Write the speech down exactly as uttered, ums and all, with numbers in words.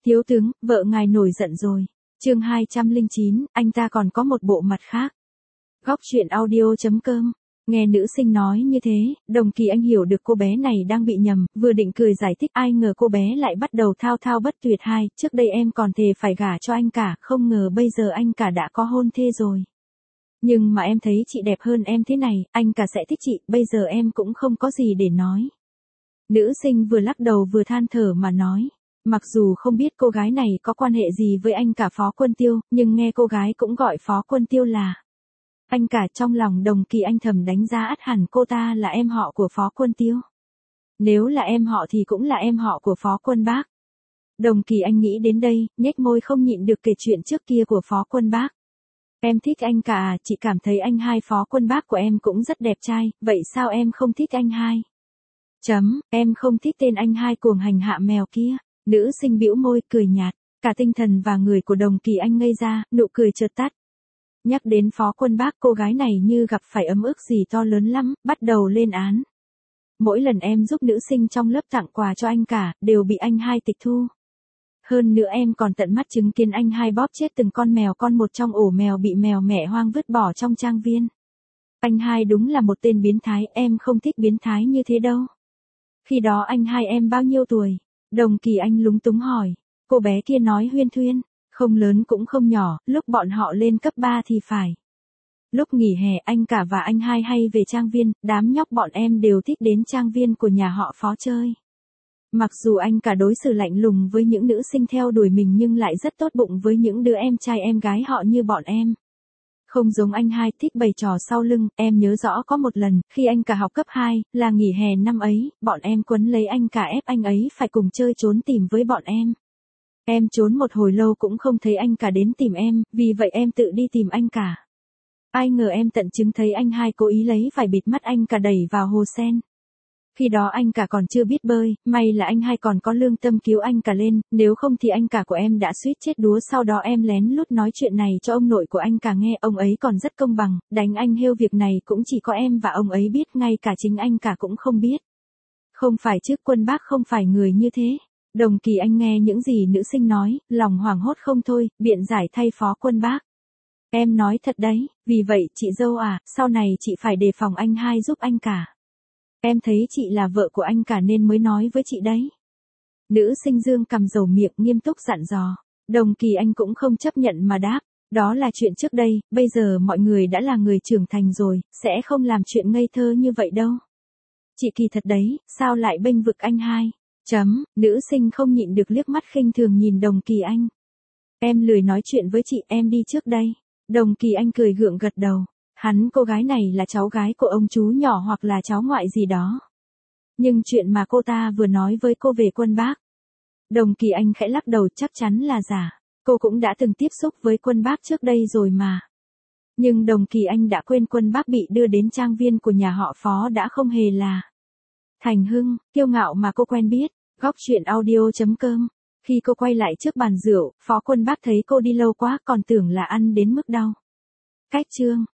Thiếu tướng, vợ ngài nổi giận rồi. Chương hai trăm lẻ chín, anh ta còn có một bộ mặt khác. Góc truyện audio chấm com. Nghe nữ sinh nói như thế, Đồng Kỳ Anh hiểu được cô bé này đang bị nhầm, vừa định cười giải thích, ai ngờ cô bé lại bắt đầu thao thao bất tuyệt. Hai, trước đây em còn thề phải gả cho anh cả, không ngờ bây giờ anh cả đã có hôn thê rồi. Nhưng mà em thấy chị đẹp hơn em thế này, anh cả sẽ thích chị, bây giờ em cũng không có gì để nói. Nữ sinh vừa lắc đầu vừa than thở mà nói. Mặc dù không biết cô gái này có quan hệ gì với anh cả Phó Quân Tiêu, nhưng nghe cô gái cũng gọi Phó Quân Tiêu là anh cả, trong lòng Đồng Kỳ Anh thầm đánh giá ắt hẳn cô ta là em họ của Phó Quân Tiêu. Nếu là em họ thì cũng là em họ của Phó Quân Bác. Đồng Kỳ Anh nghĩ đến đây, nhếch môi không nhịn được kể chuyện trước kia của Phó Quân Bác. Em thích anh cả à, chị cảm thấy anh hai Phó Quân Bác của em cũng rất đẹp trai, vậy sao em không thích anh hai? Chấm, em không thích tên anh hai cuồng hành hạ mèo kia. Nữ sinh bĩu môi cười nhạt, cả tinh thần và người của Đồng Kỳ Anh ngây ra, nụ cười chợt tắt. Nhắc đến Phó Quân Bác, cô gái này như gặp phải ấm ức gì to lớn lắm, bắt đầu lên án. Mỗi lần em giúp nữ sinh trong lớp tặng quà cho anh cả, đều bị anh hai tịch thu. Hơn nữa em còn tận mắt chứng kiến anh hai bóp chết từng con mèo con một trong ổ mèo bị mèo mẹ hoang vứt bỏ trong trang viên. Anh hai đúng là một tên biến thái, em không thích biến thái như thế đâu. Khi đó anh hai em bao nhiêu tuổi? Đồng Kỳ Anh lúng túng hỏi. Cô bé kia nói huyên thuyên, không lớn cũng không nhỏ, lúc bọn họ lên cấp ba thì phải. Lúc nghỉ hè anh cả và anh hai hay về trang viên, đám nhóc bọn em đều thích đến trang viên của nhà họ Phó chơi. Mặc dù anh cả đối xử lạnh lùng với những nữ sinh theo đuổi mình nhưng lại rất tốt bụng với những đứa em trai em gái họ như bọn em. Không giống anh hai thích bày trò sau lưng, em nhớ rõ có một lần, khi anh cả học cấp hai, là nghỉ hè năm ấy, bọn em quấn lấy anh cả ép anh ấy phải cùng chơi trốn tìm với bọn em. Em trốn một hồi lâu cũng không thấy anh cả đến tìm em, vì vậy em tự đi tìm anh cả. Ai ngờ em tận chứng thấy anh hai cố ý lấy vải bịt mắt anh cả đẩy vào hồ sen. Khi đó anh cả còn chưa biết bơi, may là anh hai còn có lương tâm cứu anh cả lên, nếu không thì anh cả của em đã suýt chết đuối. Sau đó em lén lút nói chuyện này cho ông nội của anh cả nghe, ông ấy còn rất công bằng, đánh anh hêu việc này cũng chỉ có em và ông ấy biết, ngay cả chính anh cả cũng không biết. Không phải chứ, Quân Bác không phải người như thế. Đồng Kỳ Anh nghe những gì nữ sinh nói, lòng hoảng hốt không thôi, biện giải thay Phó Quân Bác. Em nói thật đấy, vì vậy chị dâu à, sau này chị phải đề phòng anh hai giúp anh cả. Em thấy chị là vợ của anh cả nên mới nói với chị đấy. Nữ sinh dương cằm dầu miệng nghiêm túc dặn dò. Đồng Kỳ Anh cũng không chấp nhận mà đáp. Đó là chuyện trước đây, bây giờ mọi người đã là người trưởng thành rồi, sẽ không làm chuyện ngây thơ như vậy đâu. Chị kỳ thật đấy, sao lại bênh vực anh hai? Chấm, nữ sinh không nhịn được liếc mắt khinh thường nhìn Đồng Kỳ Anh. Em lười nói chuyện với chị, em đi trước đây. Đồng Kỳ Anh cười gượng gật đầu. Hắn cô gái này là cháu gái của ông chú nhỏ hoặc là cháu ngoại gì đó. Nhưng chuyện mà cô ta vừa nói với cô về Quân Bác. Đồng Kỳ Anh khẽ lắc đầu, chắc chắn là giả. Cô cũng đã từng tiếp xúc với Quân Bác trước đây rồi mà. Nhưng Đồng Kỳ Anh đã quên Quân Bác bị đưa đến trang viên của nhà họ Phó đã không hề là Thành Hưng, kiêu ngạo mà cô quen biết. Góc truyện audio chấm com. Khi cô quay lại trước bàn rượu, Phó Quân Bác thấy cô đi lâu quá còn tưởng là ăn đến mức đau. Cách chương